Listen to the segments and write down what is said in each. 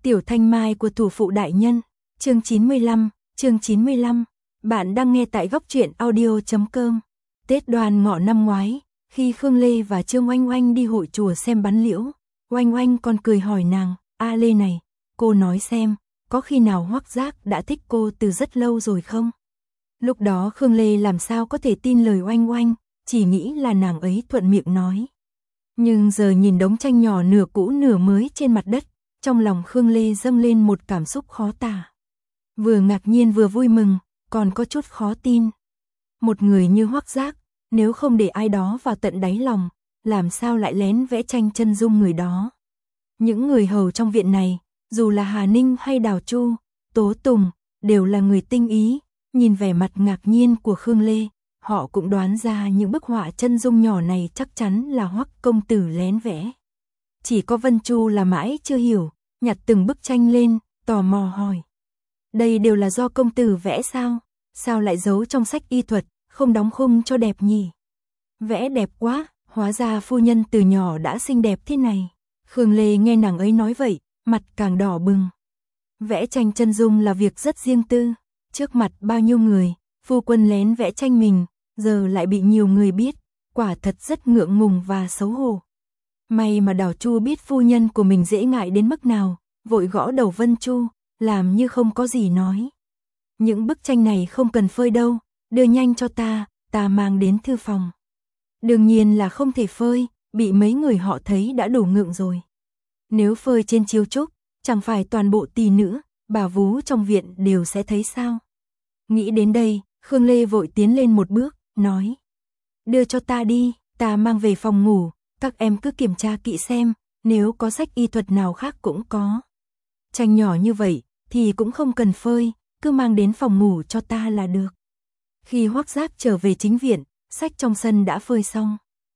Tiểu Thanh Mai của thủ phụ đại nhân, chương 95. Bạn đang nghe tại góc truyện audio.com. Tết Đoan Ngọ năm ngoái, khi Khương Lê và Trương Oanh Oanh đi hội chùa xem bắn liễu, Oanh Oanh còn cười hỏi nàng, "A Lê này, cô nói xem, có khi nào Hoắc Giác đã thích cô từ rất lâu rồi không?" Lúc đó Khương Lê làm sao có thể tin lời Oanh Oanh, chỉ nghĩ là nàng ấy thuận miệng nói. Nhưng giờ nhìn đống tranh nhỏ nửa cũ nửa mới trên mặt đất, trong lòng Khương Lê dâng lên một cảm xúc khó tả. Vừa ngạc nhiên vừa vui mừng, còn có chút khó tin. Một người như Hoắc Giác, nếu không để ai đó vào tận đáy lòng, làm sao lại lén vẽ tranh chân dung người đó. Những người hầu trong viện này, dù là Hà Ninh hay Đào Chu, Tố Tùng, đều là người tinh ý, nhìn vẻ mặt ngạc nhiên của Khương Lê, họ cũng đoán ra những bức họa chân dung nhỏ này chắc chắn là Hoắc công tử lén vẽ. Chỉ có Vân Chu là mãi chưa hiểu, nhặt từng bức tranh lên, tò mò hỏi. Đây đều là do công tử vẽ sao? Sao lại giấu trong sách y thuật, không đóng khung cho đẹp nhỉ? Vẽ đẹp quá, hóa ra phu nhân từ nhỏ đã xinh đẹp thế này. Khương Lê nghe nàng ấy nói vậy, mặt càng đỏ bừng. Vẽ tranh chân dung là việc rất riêng tư, trước mặt bao nhiêu người, phu quân lén vẽ tranh mình, giờ lại bị nhiều người biết, quả thật rất ngượng ngùng và xấu hổ. May mà Đào Chu biết phu nhân của mình dễ ngại đến mức nào, vội gõ đầu Vân Chu, làm như không có gì nói. Những bức tranh này không cần phơi đâu, đưa nhanh cho ta mang đến thư phòng. Đương nhiên là không thể phơi, bị mấy người họ thấy đã đủ ngượng rồi. Nếu phơi trên chiếu trúc, chẳng phải toàn bộ tỷ nữ, bà vú trong viện đều sẽ thấy sao? Nghĩ đến đây, Khương Lê vội tiến lên một bước, nói. Đưa cho ta đi, ta mang về phòng ngủ, các em cứ kiểm tra kỹ xem, nếu có sách y thuật nào khác cũng có. Tranh nhỏ như vậy, thì cũng không cần phơi, cứ mang đến phòng ngủ cho ta là được. Khi Hoắc Giác trở về chính viện, sách trong sân đã phơi xong.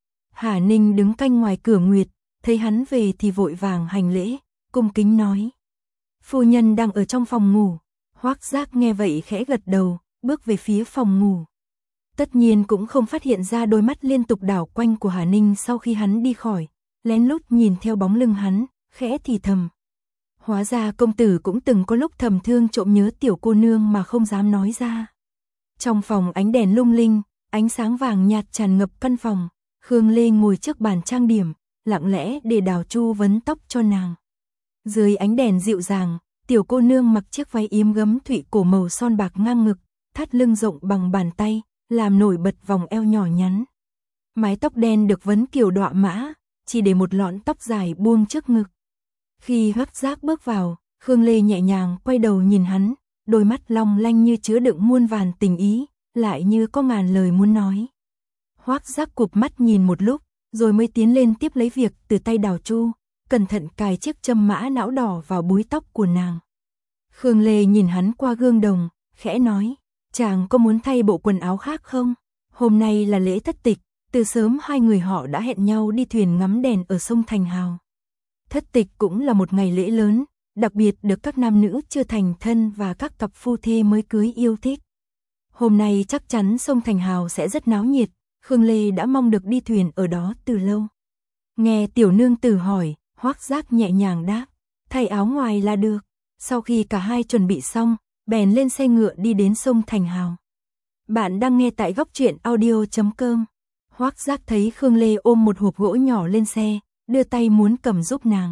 Hà Ninh đứng canh ngoài cửa nguyệt, thấy hắn về thì vội vàng hành lễ, cung kính nói. Phu nhân đang ở trong phòng ngủ. Hoắc Giác nghe vậy khẽ gật đầu, bước về phía phòng ngủ. Tất nhiên cũng không phát hiện ra đôi mắt liên tục đảo quanh của Hà Ninh sau khi hắn đi khỏi, lén lút nhìn theo bóng lưng hắn, khẽ thì thầm. Hóa ra công tử cũng từng có lúc thầm thương trộm nhớ tiểu cô nương mà không dám nói ra. Trong phòng ánh đèn lung linh, ánh sáng vàng nhạt tràn ngập căn phòng, Khương Lê ngồi trước bàn trang điểm, lặng lẽ để Đào Chu vấn tóc cho nàng. Dưới ánh đèn dịu dàng, tiểu cô nương mặc chiếc váy yếm gấm thụy cổ màu son bạc ngang ngực, thắt lưng rộng bằng bàn tay, làm nổi bật vòng eo nhỏ nhắn. Mái tóc đen được vấn kiểu đọa mã, chỉ để một lọn tóc dài buông trước ngực. Khi Hoắc Giác bước vào, Khương Lê nhẹ nhàng quay đầu nhìn hắn, đôi mắt long lanh như chứa đựng muôn vàn tình ý, lại như có ngàn lời muốn nói. Hoắc Giác cụp mắt nhìn một lúc, rồi mới tiến lên tiếp lấy việc từ tay Đào Chu, cẩn thận cài chiếc châm mã não đỏ vào búi tóc của nàng. Khương Lê nhìn hắn qua gương đồng, khẽ nói, chàng có muốn thay bộ quần áo khác không? Hôm nay là lễ thất tịch, từ sớm hai người họ đã hẹn nhau đi thuyền ngắm đèn ở sông Thành Hào. Thất tịch cũng là một ngày lễ lớn, đặc biệt được các nam nữ chưa thành thân và các cặp phu thê mới cưới yêu thích. Hôm nay chắc chắn sông Thành Hào sẽ rất náo nhiệt, Khương Lê đã mong được đi thuyền ở đó từ lâu. Nghe tiểu nương tử hỏi, Hoắc Giác nhẹ nhàng đáp, thay áo ngoài là được. Sau khi cả hai chuẩn bị xong, bèn lên xe ngựa đi đến sông Thành Hào. Bạn đang nghe tại góc truyện audio.com. Hoắc Giác thấy Khương Lê ôm một hộp gỗ nhỏ lên xe, đưa tay muốn cầm giúp nàng.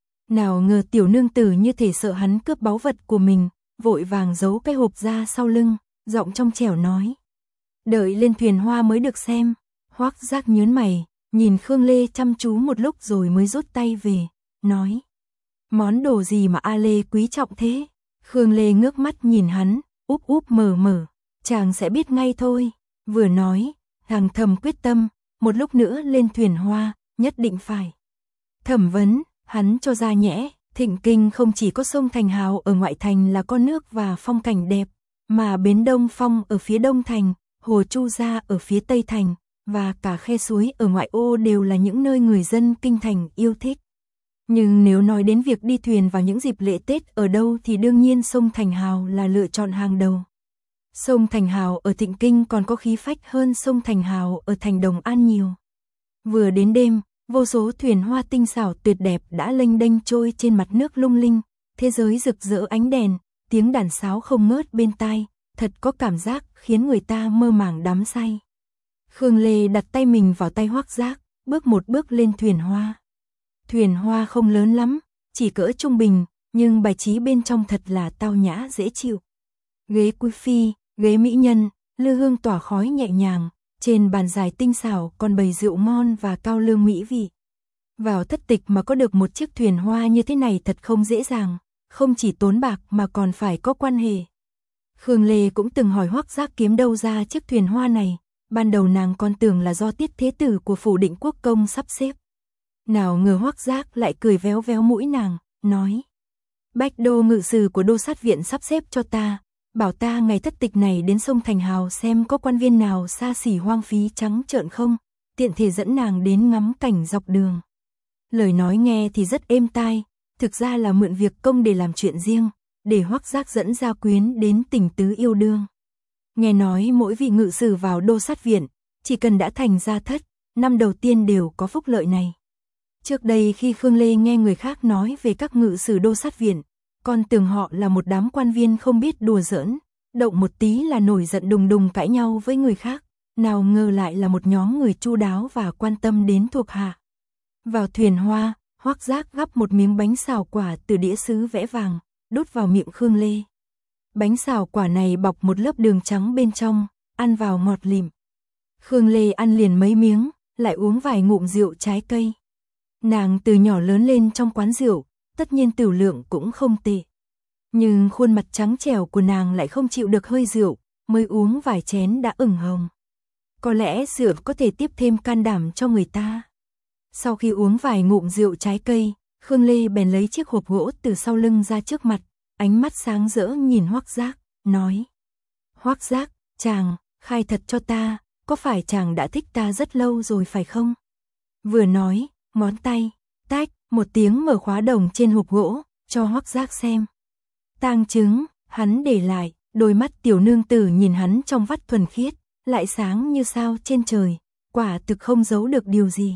Nào ngờ tiểu nương tử như thể sợ hắn cướp báu vật của mình, vội vàng giấu cái hộp ra sau lưng, giọng trong trẻo nói. Đợi lên thuyền hoa mới được xem. Hoắc Giác nhớn mày, nhìn Khương Lê chăm chú một lúc rồi mới rút tay về, nói. Món đồ gì mà A Lê quý trọng thế? Khương Lê ngước mắt nhìn hắn, úp úp mở mở, chàng sẽ biết ngay thôi. Vừa nói, nàng thầm quyết tâm, một lúc nữa lên thuyền hoa, nhất định phải. Thẩm vấn, hắn cho ra nhẽ, Thịnh Kinh không chỉ có sông Thành Hào ở ngoại thành là con nước và phong cảnh đẹp, mà bến Đông Phong ở phía đông thành, hồ Chu Gia ở phía tây thành, và cả khe suối ở ngoại ô đều là những nơi người dân kinh thành yêu thích. Nhưng nếu nói đến việc đi thuyền vào những dịp lễ Tết ở đâu thì đương nhiên sông Thành Hào là lựa chọn hàng đầu. Sông Thành Hào ở Thịnh Kinh còn có khí phách hơn sông Thành Hào ở thành Đồng An nhiều. Vừa đến đêm, vô số thuyền hoa tinh xảo tuyệt đẹp đã lênh đênh trôi trên mặt nước lung linh, thế giới rực rỡ ánh đèn, tiếng đàn sáo không ngớt bên tai, thật có cảm giác khiến người ta mơ màng đắm say. Khương Lê đặt tay mình vào tay Hoắc Giác, bước một bước lên thuyền hoa. Thuyền hoa không lớn lắm, chỉ cỡ trung bình, nhưng bài trí bên trong thật là tao nhã dễ chịu. Ghế quý phi, ghế mỹ nhân, lư hương tỏa khói nhẹ nhàng, trên bàn dài tinh xảo còn bày rượu ngon và cao lương mỹ vị. Vào thất tịch mà có được một chiếc thuyền hoa như thế này thật không dễ dàng, không chỉ tốn bạc mà còn phải có quan hệ. Khương Lê cũng từng hỏi Hoắc Giác kiếm đâu ra chiếc thuyền hoa này, ban đầu nàng còn tưởng là do Tiết Thế Tử của phủ Định Quốc công sắp xếp. Nào ngờ Hoắc Giác lại cười véo véo mũi nàng, nói: Bách đô ngự sử của đô sát viện sắp xếp cho ta, bảo ta ngày thất tịch này đến sông Thành Hào xem có quan viên nào xa xỉ hoang phí trắng trợn không, tiện thể dẫn nàng đến ngắm cảnh dọc đường. Lời nói nghe thì rất êm tai, thực ra là mượn việc công để làm chuyện riêng, để Hoắc Giác dẫn gia quyến đến tình tứ yêu đương. Nghe nói mỗi vị ngự sử vào đô sát viện, chỉ cần đã thành gia thất, năm đầu tiên đều có phúc lợi này. Trước đây khi Khương Lê nghe người khác nói về các ngự sử đô sát viện, còn tưởng họ là một đám quan viên không biết đùa giỡn, động một tí là nổi giận đùng đùng cãi nhau với người khác, nào ngờ lại là một nhóm người chu đáo và quan tâm đến thuộc hạ. Vào thuyền hoa, Hoắc Giác gắp một miếng bánh xào quả từ đĩa sứ vẽ vàng, đút vào miệng Khương Lê. Bánh xào quả này bọc một lớp đường trắng bên trong, ăn vào ngọt lịm. Khương Lê ăn liền mấy miếng, lại uống vài ngụm rượu trái cây. Nàng từ nhỏ lớn lên trong quán rượu, tất nhiên tửu lượng cũng không tệ. Nhưng khuôn mặt trắng trẻo của nàng lại không chịu được hơi rượu, mới uống vài chén đã ửng hồng. Có lẽ rượu có thể tiếp thêm can đảm cho người ta. Sau khi uống vài ngụm rượu trái cây, Khương Lê bèn lấy chiếc hộp gỗ từ sau lưng ra trước mặt, ánh mắt sáng rỡ nhìn Hoắc Giác, nói: Hoắc Giác, chàng, khai thật cho ta, có phải chàng đã thích ta rất lâu rồi phải không? Vừa nói, ngón tay, tách, một tiếng mở khóa đồng trên hộp gỗ, cho Hoắc Giác xem. Tang chứng, hắn để lại, đôi mắt tiểu nương tử nhìn hắn trong vắt thuần khiết, lại sáng như sao trên trời, quả thực không giấu được điều gì.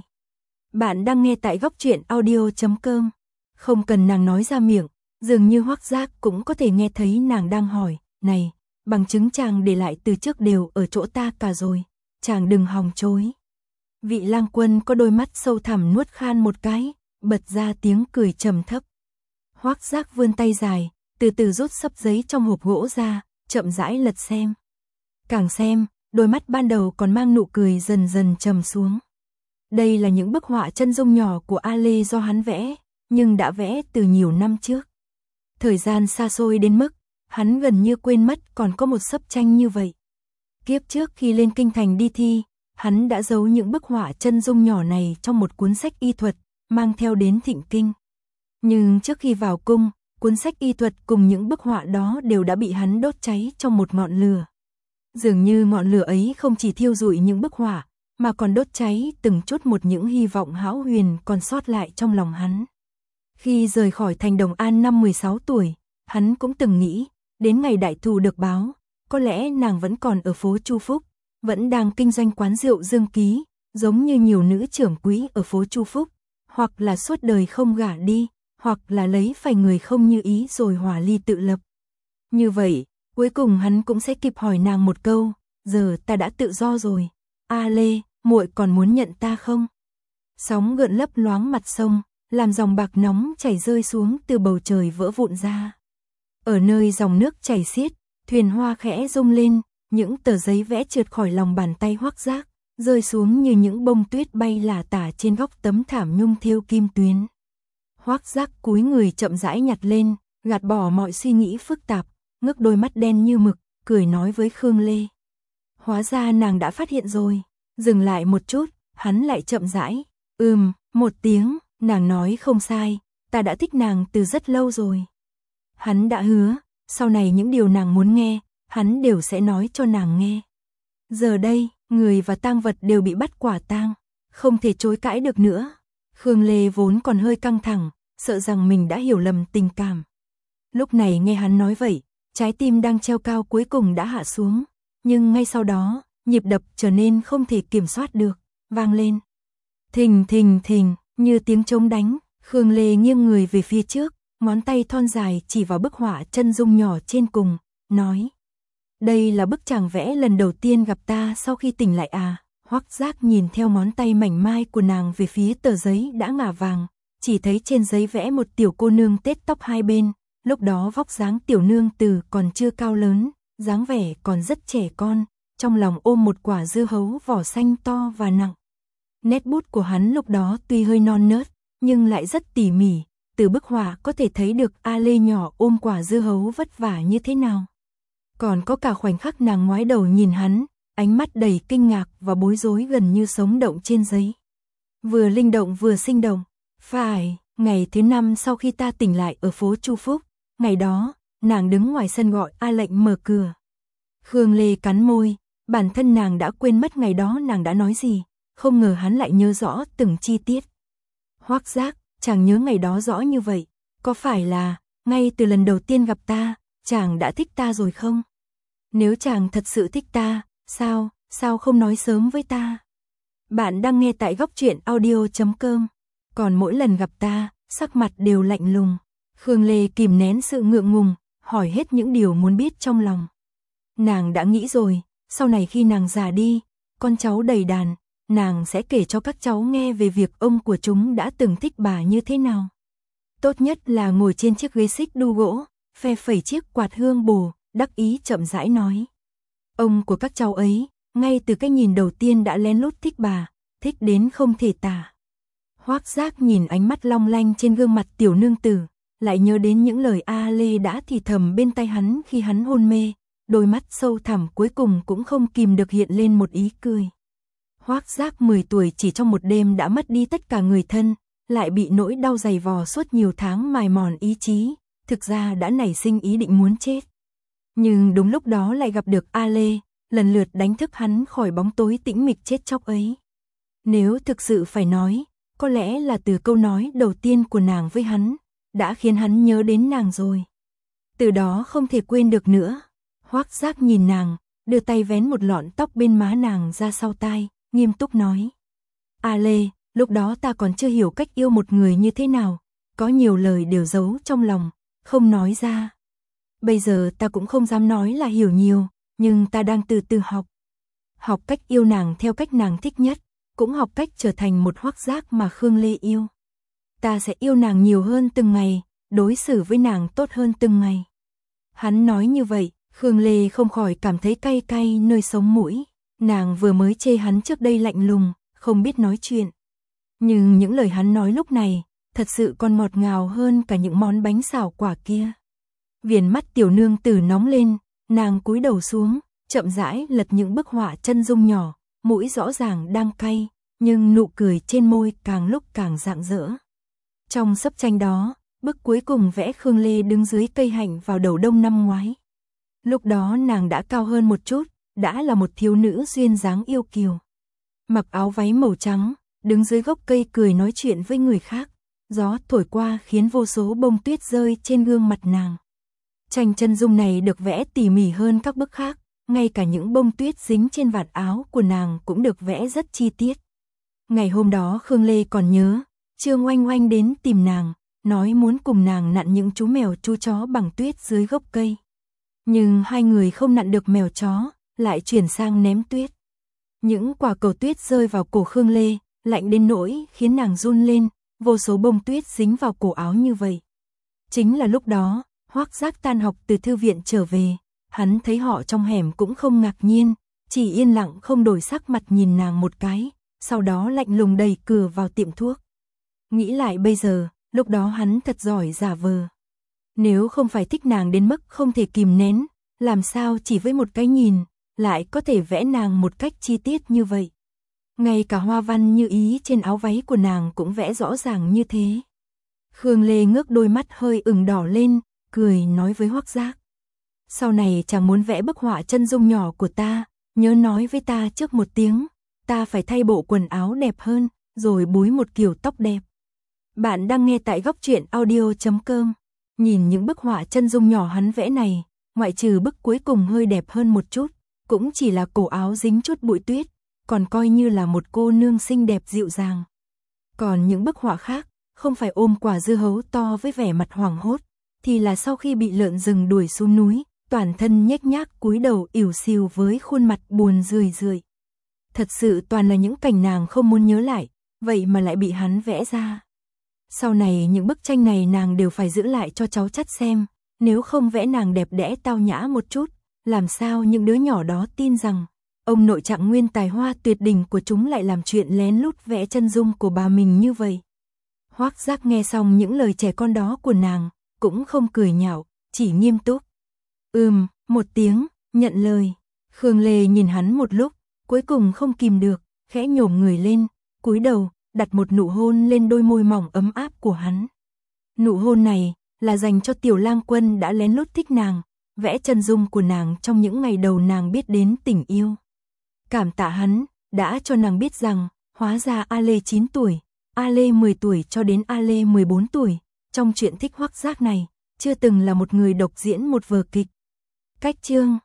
Bạn đang nghe tại góc truyện audio.com. Không cần nàng nói ra miệng, dường như Hoắc Giác cũng có thể nghe thấy nàng đang hỏi: này, bằng chứng chàng để lại từ trước đều ở chỗ ta cả rồi, chàng đừng hòng chối. Vị lang quân có đôi mắt sâu thẳm nuốt khan một cái, bật ra tiếng cười trầm thấp. Hoắc Giác vươn tay dài, từ từ rút xấp giấy trong hộp gỗ ra, chậm rãi lật xem. Càng xem, đôi mắt ban đầu còn mang nụ cười dần dần trầm xuống. Đây là những bức họa chân dung nhỏ của A Lê do hắn vẽ, nhưng đã vẽ từ nhiều năm trước. Thời gian xa xôi đến mức, hắn gần như quên mất còn có một xấp tranh như vậy. Kiếp trước khi lên kinh thành đi thi, hắn đã giấu những bức họa chân dung nhỏ này trong một cuốn sách y thuật, mang theo đến Thịnh Kinh. Nhưng trước khi vào cung, cuốn sách y thuật cùng những bức họa đó đều đã bị hắn đốt cháy trong một ngọn lửa. Dường như ngọn lửa ấy không chỉ thiêu rụi những bức họa, mà còn đốt cháy từng chút một những hy vọng hão huyền còn sót lại trong lòng hắn. Khi rời khỏi thành Đồng An năm 16 tuổi, hắn cũng từng nghĩ, đến ngày đại thù được báo, có lẽ nàng vẫn còn ở phố Chu Phúc, vẫn đang kinh doanh quán rượu Dương Ký, giống như nhiều nữ trưởng quý ở phố Chu Phúc, hoặc là suốt đời không gả đi, hoặc là lấy phải người không như ý rồi hòa ly tự lập. Như vậy, cuối cùng hắn cũng sẽ kịp hỏi nàng một câu: giờ ta đã tự do rồi, A Lê, muội còn muốn nhận ta không? Sóng gợn lấp loáng mặt sông, làm dòng bạc nóng chảy rơi xuống từ bầu trời vỡ vụn ra. Ở nơi dòng nước chảy xiết, thuyền hoa khẽ rung lên, những tờ giấy vẽ trượt khỏi lòng bàn tay Hoắc Giác, rơi xuống như những bông tuyết bay lả tả trên góc tấm thảm nhung thêu kim tuyến. Hoắc Giác cúi người chậm rãi nhặt lên, gạt bỏ mọi suy nghĩ phức tạp, ngước đôi mắt đen như mực, cười nói với Khương Lê: hóa ra nàng đã phát hiện rồi. Dừng lại một chút, hắn lại chậm rãi: một tiếng, nàng nói không sai, ta đã thích nàng từ rất lâu rồi. Hắn đã hứa, sau này những điều nàng muốn nghe, hắn đều sẽ nói cho nàng nghe. Giờ đây, người và tang vật đều bị bắt quả tang, không thể chối cãi được nữa. Khương Lê vốn còn hơi căng thẳng, sợ rằng mình đã hiểu lầm tình cảm. Lúc này nghe hắn nói vậy, trái tim đang treo cao cuối cùng đã hạ xuống, nhưng ngay sau đó, nhịp đập trở nên không thể kiểm soát được, vang lên. Thình thình thình, như tiếng trống đánh, Khương Lê nghiêng người về phía trước, ngón tay thon dài chỉ vào bức họa chân dung nhỏ trên cùng, nói. Đây là bức chàng vẽ lần đầu tiên gặp ta sau khi tỉnh lại à? Hoắc Giác nhìn theo ngón tay mảnh mai của nàng về phía tờ giấy đã ngả vàng, chỉ thấy trên giấy vẽ một tiểu cô nương tết tóc hai bên, lúc đó vóc dáng tiểu nương tử còn chưa cao lớn, dáng vẻ còn rất trẻ con, trong lòng ôm một quả dưa hấu vỏ xanh to và nặng. Nét bút của hắn lúc đó tuy hơi non nớt, nhưng lại rất tỉ mỉ, từ bức họa có thể thấy được A Lê nhỏ ôm quả dưa hấu vất vả như thế nào. Còn có cả khoảnh khắc nàng ngoái đầu nhìn hắn, ánh mắt đầy kinh ngạc và bối rối gần như sống động trên giấy. Vừa linh động vừa sinh động. Phải, ngày thứ 5 sau khi ta tỉnh lại ở phố Chu Phúc, ngày đó, nàng đứng ngoài sân gọi A Lệnh mở cửa. Khương Lê cắn môi, bản thân nàng đã quên mất ngày đó nàng đã nói gì, không ngờ hắn lại nhớ rõ từng chi tiết. Hoắc Giác, chàng nhớ ngày đó rõ như vậy, có phải là, ngay từ lần đầu tiên gặp ta, chàng đã thích ta rồi không? Nếu chàng thật sự thích ta, sao không nói sớm với ta? Bạn đang nghe tại góc truyện audio.com. Còn mỗi lần gặp ta, sắc mặt đều lạnh lùng. Khương Lê kìm nén sự ngượng ngùng, hỏi hết những điều muốn biết trong lòng. Nàng đã nghĩ rồi, sau này khi nàng già đi, con cháu đầy đàn, nàng sẽ kể cho các cháu nghe về việc ông của chúng đã từng thích bà như thế nào. Tốt nhất là ngồi trên chiếc ghế xích đu gỗ, phe phẩy chiếc quạt hương bồ, đắc ý chậm rãi nói. Ông của các cháu ấy, ngay từ cái nhìn đầu tiên đã lén lút thích bà, thích đến không thể tả. Hoắc Giác nhìn ánh mắt long lanh trên gương mặt tiểu nương tử, lại nhớ đến những lời A Lê đã thì thầm bên tai hắn khi hắn hôn mê, đôi mắt sâu thẳm cuối cùng cũng không kìm được hiện lên một ý cười. Hoắc Giác 10 tuổi chỉ trong một đêm đã mất đi tất cả người thân, lại bị nỗi đau dày vò suốt nhiều tháng mài mòn ý chí, thực ra đã nảy sinh ý định muốn chết. Nhưng đúng lúc đó lại gặp được A Lê, lần lượt đánh thức hắn khỏi bóng tối tĩnh mịch chết chóc ấy. Nếu thực sự phải nói, có lẽ là từ câu nói đầu tiên của nàng với hắn, đã khiến hắn nhớ đến nàng rồi. Từ đó không thể quên được nữa. Hoắc Giác nhìn nàng, đưa tay vén một lọn tóc bên má nàng ra sau tai, nghiêm túc nói. A Lê, lúc đó ta còn chưa hiểu cách yêu một người như thế nào, có nhiều lời đều giấu trong lòng, không nói ra. Bây giờ ta cũng không dám nói là hiểu nhiều, nhưng ta đang từ từ học. Học cách yêu nàng theo cách nàng thích nhất, cũng học cách trở thành một Hoắc Giác mà Khương Lê yêu. Ta sẽ yêu nàng nhiều hơn từng ngày, đối xử với nàng tốt hơn từng ngày. Hắn nói như vậy, Khương Lê không khỏi cảm thấy cay cay nơi sống mũi. Nàng vừa mới chê hắn trước đây lạnh lùng, không biết nói chuyện. Nhưng những lời hắn nói lúc này, thật sự còn ngọt ngào hơn cả những món bánh xào quả kia. Viền mắt tiểu nương tử nóng lên, nàng cúi đầu xuống, chậm rãi lật những bức họa chân dung nhỏ, mũi rõ ràng đang cay, nhưng nụ cười trên môi càng lúc càng rạng rỡ. Trong sấp tranh đó, bức cuối cùng vẽ Khương Lê đứng dưới cây hạnh vào đầu đông năm ngoái. Lúc đó nàng đã cao hơn một chút, đã là một thiếu nữ duyên dáng yêu kiều. Mặc áo váy màu trắng, đứng dưới gốc cây cười nói chuyện với người khác. Gió thổi qua khiến vô số bông tuyết rơi trên gương mặt nàng. Tranh chân dung này được vẽ tỉ mỉ hơn các bức khác, ngay cả những bông tuyết dính trên vạt áo của nàng cũng được vẽ rất chi tiết. Ngày hôm đó Khương Lê còn nhớ, Trương Oanh Oanh đến tìm nàng, nói muốn cùng nàng nặn những chú mèo chú chó bằng tuyết dưới gốc cây. Nhưng hai người không nặn được mèo chó, lại chuyển sang ném tuyết. Những quả cầu tuyết rơi vào cổ Khương Lê, lạnh đến nỗi khiến nàng run lên, vô số bông tuyết dính vào cổ áo như vậy. Chính là lúc đó, Hoắc Giác tan học từ thư viện trở về, hắn thấy họ trong hẻm cũng không ngạc nhiên, chỉ yên lặng không đổi sắc mặt nhìn nàng một cái, sau đó lạnh lùng đẩy cửa vào tiệm thuốc. Nghĩ lại bây giờ, lúc đó hắn thật giỏi giả vờ. Nếu không phải thích nàng đến mức không thể kìm nén, làm sao chỉ với một cái nhìn, lại có thể vẽ nàng một cách chi tiết như vậy. Ngay cả hoa văn như ý trên áo váy của nàng cũng vẽ rõ ràng như thế. Khương Lê ngước đôi mắt hơi ửng đỏ lên, cười nói với Hoắc Giác. Sau này chàng muốn vẽ bức họa chân dung nhỏ của ta, nhớ nói với ta trước một tiếng, ta phải thay bộ quần áo đẹp hơn, rồi búi một kiểu tóc đẹp. Bạn đang nghe tại góc truyện audio.com. Nhìn những bức họa chân dung nhỏ hắn vẽ này, ngoại trừ bức cuối cùng hơi đẹp hơn một chút, cũng chỉ là cổ áo dính chút bụi tuyết, còn coi như là một cô nương xinh đẹp dịu dàng. Còn những bức họa khác, không phải ôm quả dưa hấu to với vẻ mặt hoảng hốt, thì là sau khi bị lợn rừng đuổi xuống núi, toàn thân nhếch nhác cúi đầu ỉu xìu với khuôn mặt buồn rười rượi. Thật sự toàn là những cảnh nàng không muốn nhớ lại, vậy mà lại bị hắn vẽ ra. Sau này những bức tranh này nàng đều phải giữ lại cho cháu chắt xem, nếu không vẽ nàng đẹp đẽ tao nhã một chút, làm sao những đứa nhỏ đó tin rằng ông nội Trạng Nguyên tài hoa tuyệt đỉnh của chúng lại làm chuyện lén lút vẽ chân dung của bà mình như vậy. Hoắc Giác nghe xong những lời trẻ con đó của nàng, cũng không cười nhạo, chỉ nghiêm túc. Một tiếng, nhận lời. Khương Lê nhìn hắn một lúc, cuối cùng không kìm được, khẽ nhổm người lên, cúi đầu, đặt một nụ hôn lên đôi môi mỏng ấm áp của hắn. Nụ hôn này là dành cho Tiểu Lang Quân đã lén lút thích nàng, vẽ chân dung của nàng trong những ngày đầu nàng biết đến tình yêu. Cảm tạ hắn, đã cho nàng biết rằng, hóa ra A Lê 9 tuổi, A Lê 10 tuổi cho đến A Lê 14 tuổi, trong chuyện thích Hoắc Giác này, chưa từng là một người độc diễn một vở kịch. Cách chương